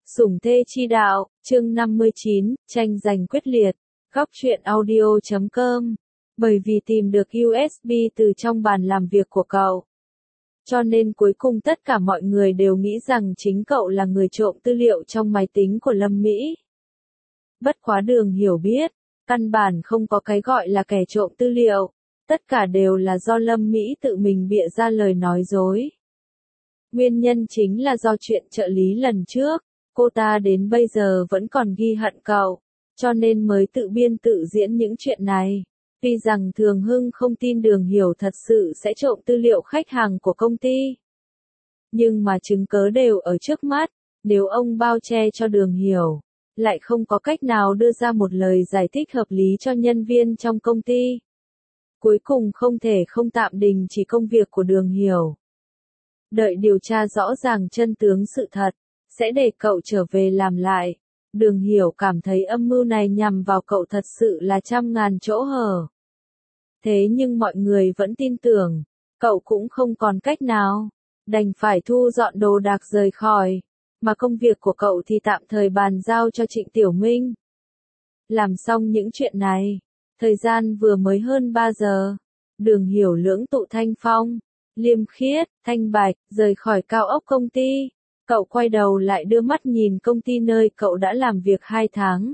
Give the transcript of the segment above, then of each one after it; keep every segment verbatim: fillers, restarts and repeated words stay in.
Sủng thê chi đạo, chương năm mươi chín, tranh giành quyết liệt, góc truyện audio chấm com. Bởi vì tìm được u ét bê từ trong bàn làm việc của cậu, cho nên cuối cùng tất cả mọi người đều nghĩ rằng chính cậu là người trộm tư liệu trong máy tính của Lâm Mỹ. Bất quá Đường Hiểu biết, căn bản không có cái gọi là kẻ trộm tư liệu, tất cả đều là do Lâm Mỹ tự mình bịa ra lời nói dối. Nguyên nhân chính là do chuyện trợ lý lần trước, cô ta đến bây giờ vẫn còn ghi hận cậu, cho nên mới tự biên tự diễn những chuyện này. Tuy rằng Thường Hưng không tin Đường Hiểu thật sự sẽ trộm tư liệu khách hàng của công ty, nhưng mà chứng cớ đều ở trước mắt, nếu ông bao che cho Đường Hiểu, lại không có cách nào đưa ra một lời giải thích hợp lý cho nhân viên trong công ty. Cuối cùng không thể không tạm đình chỉ công việc của Đường Hiểu. Đợi điều tra rõ ràng chân tướng sự thật, sẽ để cậu trở về làm lại. Đường Hiểu cảm thấy âm mưu này nhằm vào cậu thật sự là trăm ngàn chỗ hở. Thế nhưng mọi người vẫn tin tưởng, cậu cũng không còn cách nào, đành phải thu dọn đồ đạc rời khỏi, mà công việc của cậu thì tạm thời bàn giao cho Trịnh Tiểu Minh. Làm xong những chuyện này, thời gian vừa mới hơn ba giờ, Đường Hiểu lưỡng tụ thanh phong, liêm khiết, thanh bạch, rời khỏi cao ốc công ty. Cậu quay đầu lại đưa mắt nhìn công ty nơi cậu đã làm việc hai tháng.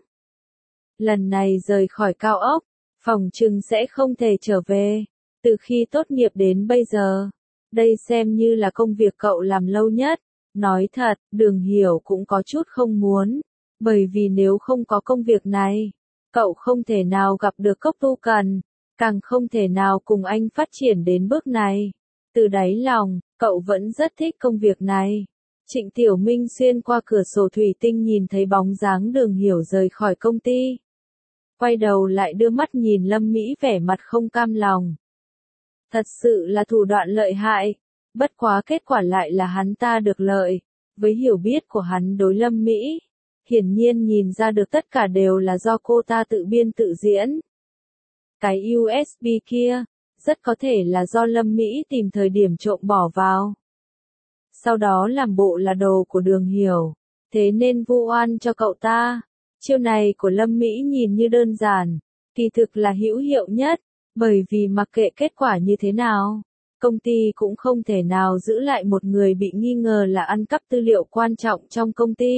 Lần này rời khỏi cao ốc, phòng trừng sẽ không thể trở về. Từ khi tốt nghiệp đến bây giờ, đây xem như là công việc cậu làm lâu nhất. Nói thật, Đường Hiểu cũng có chút không muốn, bởi vì nếu không có công việc này, cậu không thể nào gặp được Cốc Tu Cần, càng không thể nào cùng anh phát triển đến bước này. Từ đáy lòng, cậu vẫn rất thích công việc này. Trịnh Tiểu Minh xuyên qua cửa sổ thủy tinh nhìn thấy bóng dáng Đường Hiểu rời khỏi công ty. Quay đầu lại đưa mắt nhìn Lâm Mỹ vẻ mặt không cam lòng. Thật sự là thủ đoạn lợi hại, bất quá kết quả lại là hắn ta được lợi. Với hiểu biết của hắn đối Lâm Mỹ, hiển nhiên nhìn ra được tất cả đều là do cô ta tự biên tự diễn. Cái u ét bê kia, rất có thể là do Lâm Mỹ tìm thời điểm trộm bỏ vào. Sau đó làm bộ là đồ của Đường Hiểu, thế nên vu oan cho cậu ta. Chiêu này của Lâm Mỹ nhìn như đơn giản, kỳ thực là hữu hiệu nhất, bởi vì mặc kệ kết quả như thế nào, công ty cũng không thể nào giữ lại một người bị nghi ngờ là ăn cắp tư liệu quan trọng trong công ty.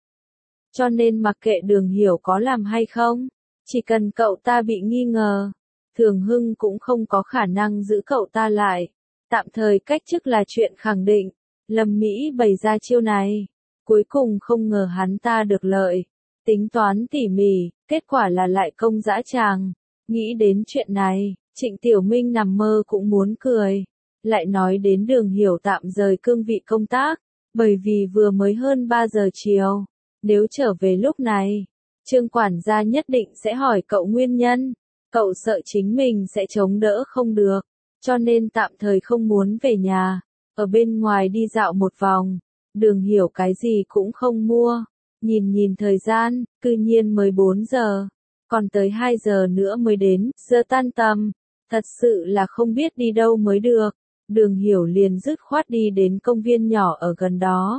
Cho nên mặc kệ Đường Hiểu có làm hay không, chỉ cần cậu ta bị nghi ngờ, Thường Hưng cũng không có khả năng giữ cậu ta lại. Tạm thời cách chức là chuyện khẳng định. Lâm Mỹ bày ra chiêu này, cuối cùng không ngờ hắn ta được lợi. Tính toán tỉ mỉ, kết quả là lại công dã tràng. Nghĩ đến chuyện này, Trịnh Tiểu Minh nằm mơ cũng muốn cười. Lại nói đến Đường Hiểu tạm rời cương vị công tác, bởi vì vừa mới hơn ba giờ chiều. Nếu trở về lúc này, Trương quản gia nhất định sẽ hỏi cậu nguyên nhân. Cậu sợ chính mình sẽ chống đỡ không được, cho nên tạm thời không muốn về nhà. Ở bên ngoài đi dạo một vòng, Đường Hiểu cái gì cũng không mua. Nhìn nhìn thời gian, cư nhiên mới bốn giờ, còn tới hai giờ nữa mới đến, giờ tan tầm. Thật sự là không biết đi đâu mới được. Đường Hiểu liền dứt khoát đi đến công viên nhỏ ở gần đó.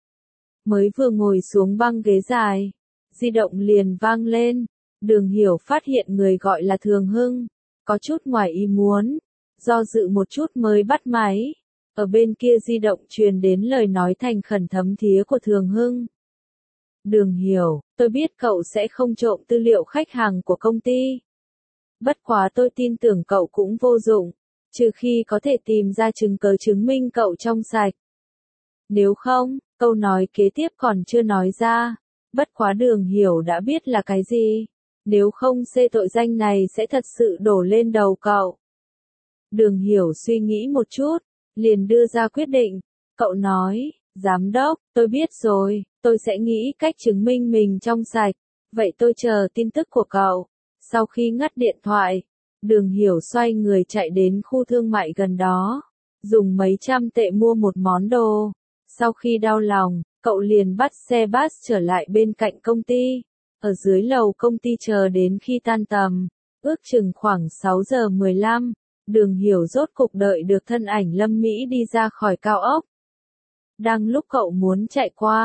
Mới vừa ngồi xuống băng ghế dài, di động liền vang lên. Đường Hiểu phát hiện người gọi là Thường Hưng, có chút ngoài ý muốn, do dự một chút mới bắt máy. Ở bên kia di động truyền đến lời nói thành khẩn thấm thía của Thường Hưng. Đường Hiểu, tôi biết cậu sẽ không trộm tư liệu khách hàng của công ty. Bất quá tôi tin tưởng cậu cũng vô dụng, trừ khi có thể tìm ra chứng cớ chứng minh cậu trong sạch. Nếu không, câu nói kế tiếp còn chưa nói ra. Bất quá Đường Hiểu đã biết là cái gì. Nếu không xê tội danh này sẽ thật sự đổ lên đầu cậu. Đường Hiểu suy nghĩ một chút, liền đưa ra quyết định. Cậu nói, giám đốc, tôi biết rồi, tôi sẽ nghĩ cách chứng minh mình trong sạch. Vậy tôi chờ tin tức của cậu. Sau khi ngắt điện thoại, Đường Hiểu xoay người chạy đến khu thương mại gần đó, dùng mấy trăm tệ mua một món đồ. Sau khi đau lòng, cậu liền bắt xe bus trở lại bên cạnh công ty. Ở dưới lầu công ty chờ đến khi tan tầm, ước chừng khoảng sáu giờ mười lăm, Đường Hiểu rốt cục đợi được thân ảnh Lâm Mỹ đi ra khỏi cao ốc. Đang lúc cậu muốn chạy qua,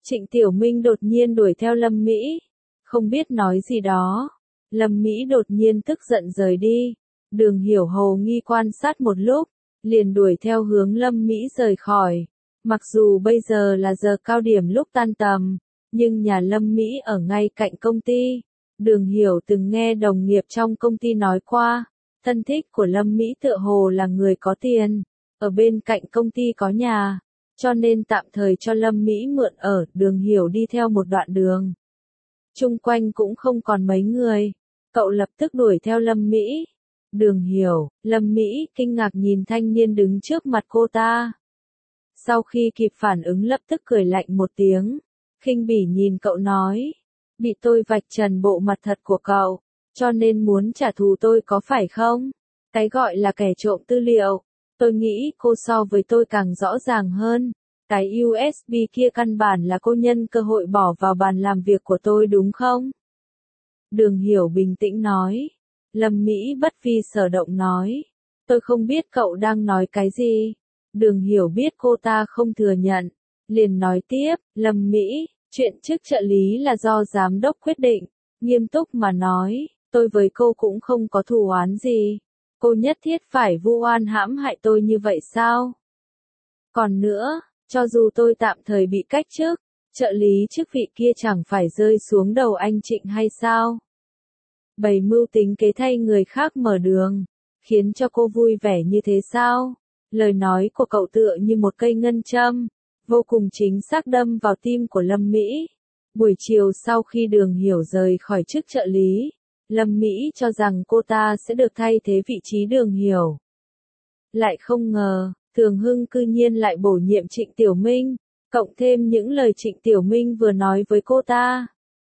Trịnh Tiểu Minh đột nhiên đuổi theo Lâm Mỹ, không biết nói gì đó. Lâm Mỹ đột nhiên tức giận rời đi. Đường Hiểu hầu nghi quan sát một lúc, liền đuổi theo hướng Lâm Mỹ rời khỏi. Mặc dù bây giờ là giờ cao điểm lúc tan tầm, nhưng nhà Lâm Mỹ ở ngay cạnh công ty. Đường Hiểu từng nghe đồng nghiệp trong công ty nói qua, thân thích của Lâm Mỹ tựa hồ là người có tiền, ở bên cạnh công ty có nhà, cho nên tạm thời cho Lâm Mỹ mượn ở. Đường Hiểu đi theo một đoạn đường. Chung quanh cũng không còn mấy người, cậu lập tức đuổi theo Lâm Mỹ. Đường Hiểu, Lâm Mỹ kinh ngạc nhìn thanh niên đứng trước mặt cô ta. Sau khi kịp phản ứng lập tức cười lạnh một tiếng, khinh bỉ nhìn cậu nói, bị tôi vạch trần bộ mặt thật của cậu, cho nên muốn trả thù tôi có phải không? Cái gọi là kẻ trộm tư liệu, tôi nghĩ cô so với tôi càng rõ ràng hơn. Cái u ét bê kia căn bản là cô nhân cơ hội bỏ vào bàn làm việc của tôi đúng không? Đường Hiểu bình tĩnh nói. Lâm Mỹ bất vi sở động nói, tôi không biết cậu đang nói cái gì. Đường Hiểu biết cô ta không thừa nhận, liền nói tiếp, Lâm Mỹ, chuyện chức trợ lý là do giám đốc quyết định. Nghiêm túc mà nói, tôi với cô cũng không có thù oán gì. Cô nhất thiết phải vu oan hãm hại tôi như vậy sao? Còn nữa, cho dù tôi tạm thời bị cách chức, trợ lý chức vị kia chẳng phải rơi xuống đầu anh Trịnh hay sao? Bày mưu tính kế thay người khác mở đường, khiến cho cô vui vẻ như thế sao? Lời nói của cậu tựa như một cây ngân châm, vô cùng chính xác đâm vào tim của Lâm Mỹ. Buổi chiều sau khi Đường Hiểu rời khỏi chức trợ lý, Lâm Mỹ cho rằng cô ta sẽ được thay thế vị trí Đường Hiểu. Lại không ngờ, Thường Hưng cư nhiên lại bổ nhiệm Trịnh Tiểu Minh, cộng thêm những lời Trịnh Tiểu Minh vừa nói với cô ta.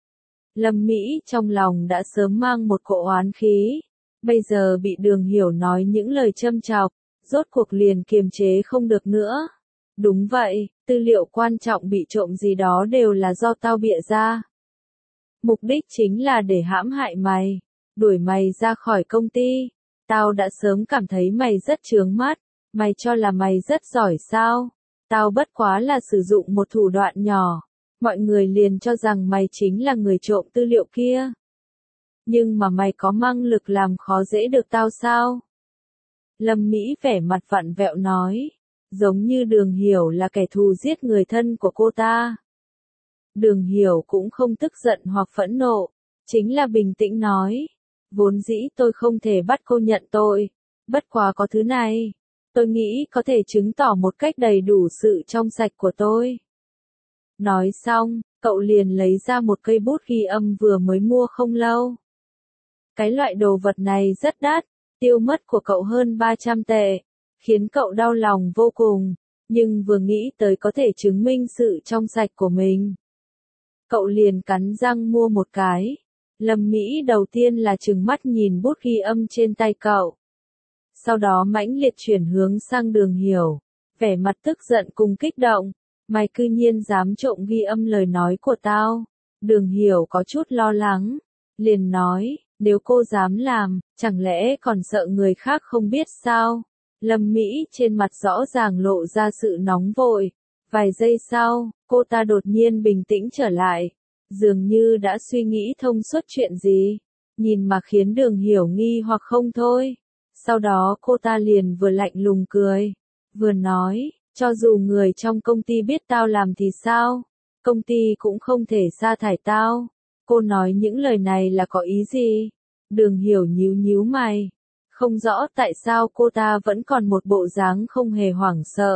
Lâm Mỹ trong lòng đã sớm mang một cỗ oán khí, bây giờ bị Đường Hiểu nói những lời châm chọc, rốt cuộc liền kiềm chế không được nữa. Đúng vậy, tư liệu quan trọng bị trộm gì đó đều là do tao bịa ra. Mục đích chính là để hãm hại mày, đuổi mày ra khỏi công ty. Tao đã sớm cảm thấy mày rất chướng mắt, mày cho là mày rất giỏi sao? Tao bất quá là sử dụng một thủ đoạn nhỏ, mọi người liền cho rằng mày chính là người trộm tư liệu kia. Nhưng mà mày có năng lực làm khó dễ được tao sao? Lâm Mỹ vẻ mặt vặn vẹo nói, giống như Đường Hiểu là kẻ thù giết người thân của cô ta. Đường Hiểu cũng không tức giận hoặc phẫn nộ, chính là bình tĩnh nói, vốn dĩ tôi không thể bắt cô nhận tội, bất quá có thứ này, tôi nghĩ có thể chứng tỏ một cách đầy đủ sự trong sạch của tôi. Nói xong, cậu liền lấy ra một cây bút ghi âm vừa mới mua không lâu. Cái loại đồ vật này rất đắt, tiêu mất của cậu hơn ba trăm tệ, khiến cậu đau lòng vô cùng, nhưng vừa nghĩ tới có thể chứng minh sự trong sạch của mình, cậu liền cắn răng mua một cái. Lâm Mỹ đầu tiên là trừng mắt nhìn bút ghi âm trên tay cậu, sau đó mãnh liệt chuyển hướng sang Đường Hiểu, vẻ mặt tức giận cùng kích động, mày cư nhiên dám trộm ghi âm lời nói của tao. Đường Hiểu có chút lo lắng, liền nói, nếu cô dám làm, chẳng lẽ còn sợ người khác không biết sao? Lâm Mỹ trên mặt rõ ràng lộ ra sự nóng vội. Vài giây sau, cô ta đột nhiên bình tĩnh trở lại, dường như đã suy nghĩ thông suốt chuyện gì, nhìn mà khiến Đường Hiểu nghi hoặc không thôi. Sau đó cô ta liền vừa lạnh lùng cười, vừa nói, cho dù người trong công ty biết tao làm thì sao? Công ty cũng không thể sa thải tao. Cô nói những lời này là có ý gì? Đường Hiểu nhíu nhíu mày, không rõ tại sao cô ta vẫn còn một bộ dáng không hề hoảng sợ.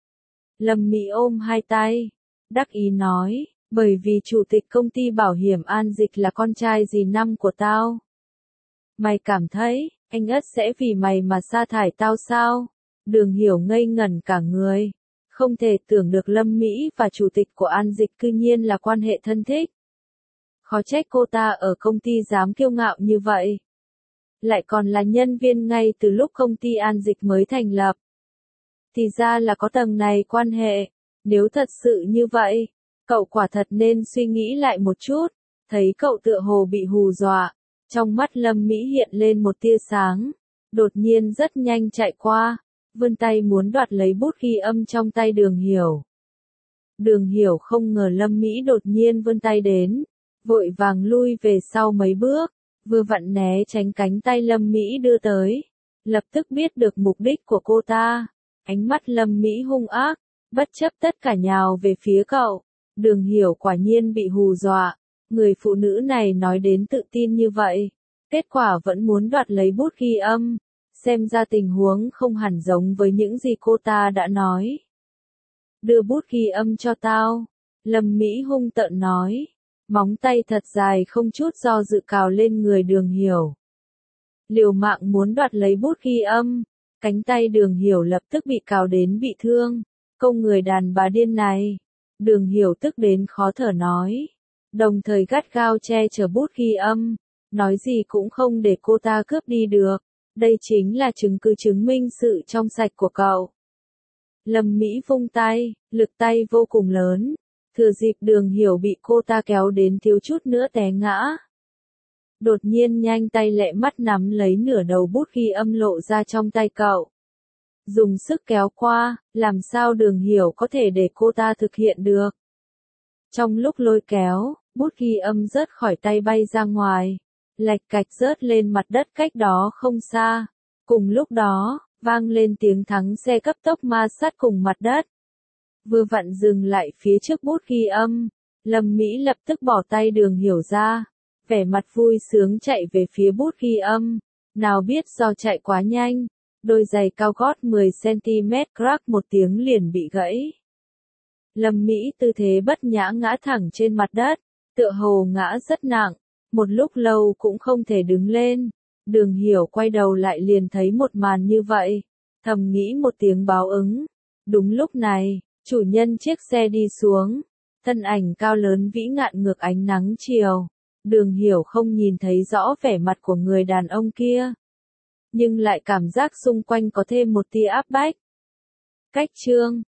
Lâm Mỹ ôm hai tay, đắc ý nói, bởi vì chủ tịch công ty bảo hiểm An Dịch là con trai dì năm của tao. Mày cảm thấy, anh ất sẽ vì mày mà sa thải tao sao? Đường Hiểu ngây ngẩn cả người, không thể tưởng được Lâm Mỹ và chủ tịch của An Dịch cư nhiên là quan hệ thân thích. Khó trách cô ta ở công ty dám kiêu ngạo như vậy. Lại còn là nhân viên ngay từ lúc công ty An Dịch mới thành lập. Thì ra là có tầng này quan hệ, nếu thật sự như vậy, cậu quả thật nên suy nghĩ lại một chút. Thấy cậu tựa hồ bị hù dọa, trong mắt Lâm Mỹ hiện lên một tia sáng, đột nhiên rất nhanh chạy qua, vươn tay muốn đoạt lấy bút ghi âm trong tay Đường Hiểu. Đường Hiểu không ngờ Lâm Mỹ đột nhiên vươn tay đến, vội vàng lui về sau mấy bước, vừa vặn né tránh cánh tay Lâm Mỹ đưa tới, lập tức biết được mục đích của cô ta. Ánh mắt Lâm Mỹ hung ác, bất chấp tất cả nhào về phía cậu. Đường Hiểu quả nhiên bị hù dọa, người phụ nữ này nói đến tự tin như vậy, kết quả vẫn muốn đoạt lấy bút ghi âm, xem ra tình huống không hẳn giống với những gì cô ta đã nói. Đưa bút ghi âm cho tao, Lâm Mỹ hung tợn nói, móng tay thật dài không chút do dự cào lên người Đường Hiểu. Liều mạng muốn đoạt lấy bút ghi âm, cánh tay Đường Hiểu lập tức bị cào đến bị thương, công người đàn bà điên này. Đường Hiểu tức đến khó thở nói, đồng thời gắt gao che chở bút ghi âm, nói gì cũng không để cô ta cướp đi được, đây chính là chứng cứ chứng minh sự trong sạch của cậu. Lâm Mỹ vung tay, lực tay vô cùng lớn, thừa dịp Đường Hiểu bị cô ta kéo đến thiếu chút nữa té ngã. Đột nhiên nhanh tay lẹ mắt nắm lấy nửa đầu bút ghi âm lộ ra trong tay cậu. Dùng sức kéo qua, làm sao Đường Hiểu có thể để cô ta thực hiện được. Trong lúc lôi kéo, bút ghi âm rớt khỏi tay bay ra ngoài, lạch cạch rớt lên mặt đất cách đó không xa. Cùng lúc đó, vang lên tiếng thắng xe cấp tốc ma sát cùng mặt đất. Vừa vặn dừng lại phía trước bút ghi âm, Lâm Mỹ lập tức bỏ tay Đường Hiểu ra, vẻ mặt vui sướng chạy về phía bút ghi âm, nào biết do chạy quá nhanh, đôi giày cao gót mười xăng-ti-mét crack một tiếng liền bị gãy. Lâm Mỹ tư thế bất nhã ngã thẳng trên mặt đất, tựa hồ ngã rất nặng, một lúc lâu cũng không thể đứng lên. Đường Hiểu quay đầu lại liền thấy một màn như vậy, thầm nghĩ một tiếng báo ứng. Đúng lúc này, chủ nhân chiếc xe đi xuống, thân ảnh cao lớn vĩ ngạn ngược ánh nắng chiều. Đường Hiểu không nhìn thấy rõ vẻ mặt của người đàn ông kia, nhưng lại cảm giác xung quanh có thêm một tia áp bách. Cách chương